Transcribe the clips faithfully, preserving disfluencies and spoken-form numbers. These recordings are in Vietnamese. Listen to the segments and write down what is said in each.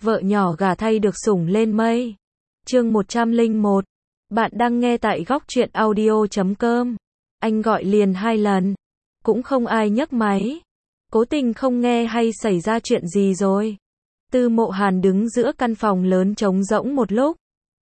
vợ nhỏ gả thay được sủng lên mây. Chương một trăm lẻ một. Bạn đang nghe tại góc truyện audio chấm com. Anh gọi liền hai lần, cũng không ai nhấc máy. Cố tình không nghe hay xảy ra chuyện gì rồi? Tư Mộ Hàn đứng giữa căn phòng lớn trống rỗng một lúc.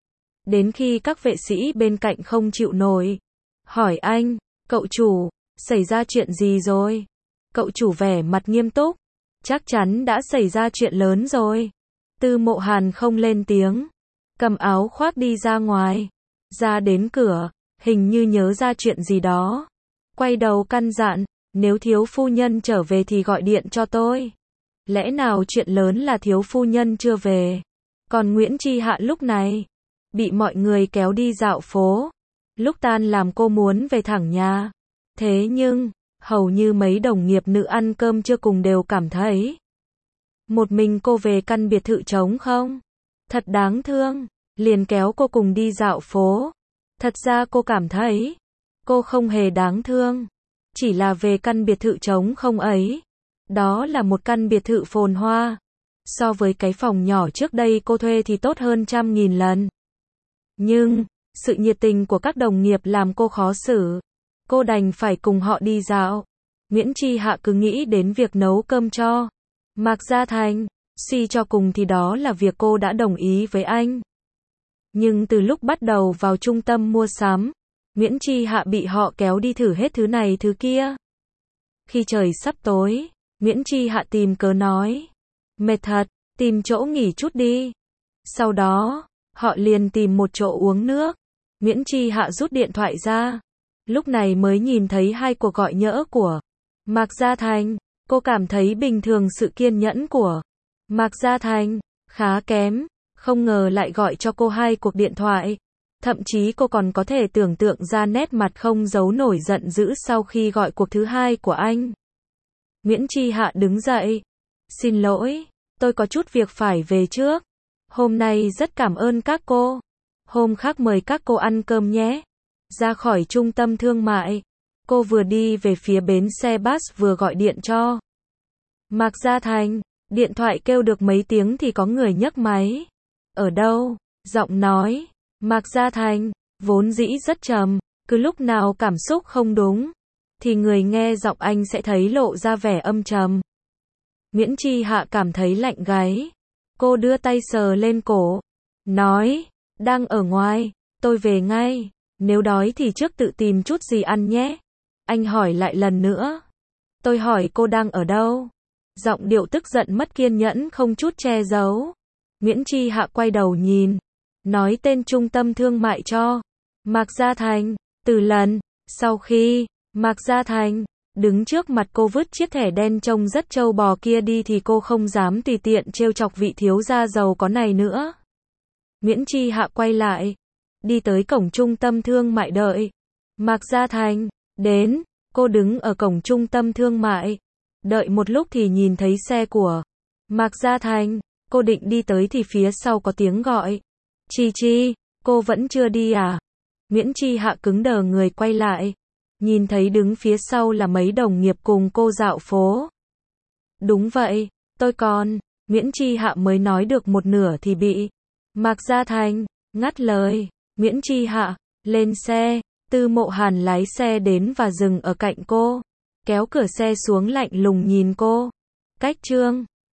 Đến khi các vệ sĩ bên cạnh không chịu nổi, hỏi anh, cậu chủ, xảy ra chuyện gì rồi? Cậu chủ vẻ mặt nghiêm túc, chắc chắn đã xảy ra chuyện lớn rồi. Tư Mộ Hàn không lên tiếng, cầm áo khoác đi ra ngoài. Ra đến cửa, hình như nhớ ra chuyện gì đó. Quay đầu căn dặn, nếu thiếu phu nhân trở về thì gọi điện cho tôi. Lẽ nào chuyện lớn là thiếu phu nhân chưa về? Còn Nguyễn Chi Hạ lúc này, bị mọi người kéo đi dạo phố. Lúc tan làm cô muốn về thẳng nhà. Thế nhưng, hầu như mấy đồng nghiệp nữ ăn cơm trưa cùng đều cảm thấy một mình cô về căn biệt thự trống không? Thật đáng thương, liền kéo cô cùng đi dạo phố. Thật ra cô cảm thấy, cô không hề đáng thương. Chỉ là về căn biệt thự trống không ấy. Đó là một căn biệt thự phồn hoa. So với cái phòng nhỏ trước đây cô thuê thì tốt hơn trăm nghìn lần. Nhưng, sự nhiệt tình của các đồng nghiệp làm cô khó xử. Cô đành phải cùng họ đi dạo. Nguyễn Chi Hạ cứ nghĩ đến việc nấu cơm cho Mạc Gia Thành. Suy cho cùng thì đó là việc cô đã đồng ý với anh. Nhưng từ lúc bắt đầu vào trung tâm mua sắm, Nguyễn Chi Hạ bị họ kéo đi thử hết thứ này thứ kia. Khi trời sắp tối, Nguyễn Chi Hạ tìm cớ nói, mệt thật, tìm chỗ nghỉ chút đi. Sau đó, họ liền tìm một chỗ uống nước. Nguyễn Chi Hạ rút điện thoại ra. Lúc này mới nhìn thấy hai cuộc gọi nhỡ của Mạc Gia Thành. Cô cảm thấy bình thường sự kiên nhẫn của Mạc Gia Thành khá kém. Không ngờ lại gọi cho cô hai cuộc điện thoại. Thậm chí cô còn có thể tưởng tượng ra nét mặt không giấu nổi giận dữ sau khi gọi cuộc thứ hai của anh. Nguyễn Chi Hạ đứng dậy. Xin lỗi, tôi có chút việc phải về trước. Hôm nay rất cảm ơn các cô. Hôm khác mời các cô ăn cơm nhé. Ra khỏi trung tâm thương mại, cô vừa đi về phía bến xe bus vừa gọi điện cho Mạc Gia Thành. Điện thoại kêu được mấy tiếng thì có người nhấc máy. Ở đâu? Giọng nói Mạc Gia Thành vốn dĩ rất trầm, cứ lúc nào cảm xúc không đúng thì người nghe giọng anh sẽ thấy lộ ra vẻ âm trầm. Nguyễn Chi Hạ cảm thấy lạnh gáy. Cô đưa tay sờ lên cổ, nói, đang ở ngoài, tôi về ngay, nếu đói thì trước tự tìm chút gì ăn nhé. Anh hỏi lại lần nữa. Tôi hỏi cô đang ở đâu? Giọng điệu tức giận mất kiên nhẫn không chút che giấu. Nguyễn Chi Hạ quay đầu nhìn, nói tên trung tâm thương mại cho Mạc Gia Thành. Từ lần sau khi Mạc Gia Thành đứng trước mặt cô vứt chiếc thẻ đen trông rất trâu bò kia đi thì cô không dám tùy tiện trêu chọc vị thiếu gia giàu có này nữa. Nguyễn Chi Hạ quay lại, đi tới cổng trung tâm thương mại đợi Mạc Gia Thành đến. Cô đứng ở cổng trung tâm thương mại, đợi một lúc thì nhìn thấy xe của Mạc Gia Thành. Cô định đi tới thì phía sau có tiếng gọi. Chi Chi, cô vẫn chưa đi à? Nguyễn Chi Hạ cứng đờ người quay lại. Nhìn thấy đứng phía sau là mấy đồng nghiệp cùng cô dạo phố. Đúng vậy, tôi còn. Nguyễn Chi Hạ mới nói được một nửa thì bị Mạc Gia Thành ngắt lời. Nguyễn Chi Hạ, lên xe. Tư Mộ Hàn lái xe đến và dừng ở cạnh cô. Kéo cửa xe xuống lạnh lùng nhìn cô. Cách chương